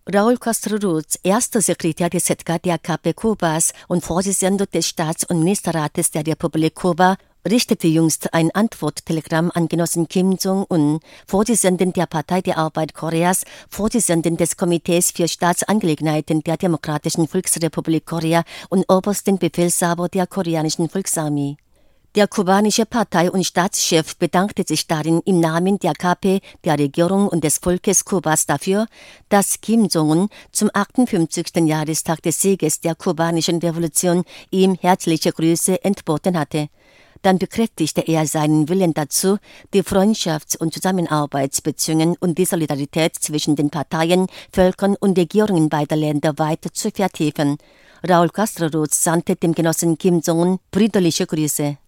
Raúl Castro Ruz, erster Sekretär des ZK der KP Kubas und Vorsitzender des Staats- und Ministerrates der Republik Kuba, richtete jüngst ein Antworttelegramm an Genossen Kim Jong-un, Vorsitzenden der Partei der Arbeit Koreas, Vorsitzenden des Komitees für Staatsangelegenheiten der Demokratischen Volksrepublik Korea und obersten Befehlshaber der koreanischen Volksarmee. Der kubanische Partei- und Staatschef bedankte sich darin im Namen der KP, der Regierung und des Volkes Kubas dafür, dass Kim Jong-un zum 58. Jahrestag des Sieges der kubanischen Revolution ihm herzliche Grüße entboten hatte. Dann bekräftigte er seinen Willen dazu, die Freundschafts- und Zusammenarbeitsbeziehungen und die Solidarität zwischen den Parteien, Völkern und Regierungen beider Länder weiter zu vertiefen. Raúl Castro Ruz sandte dem Genossen Kim Jong-un brüderliche Grüße.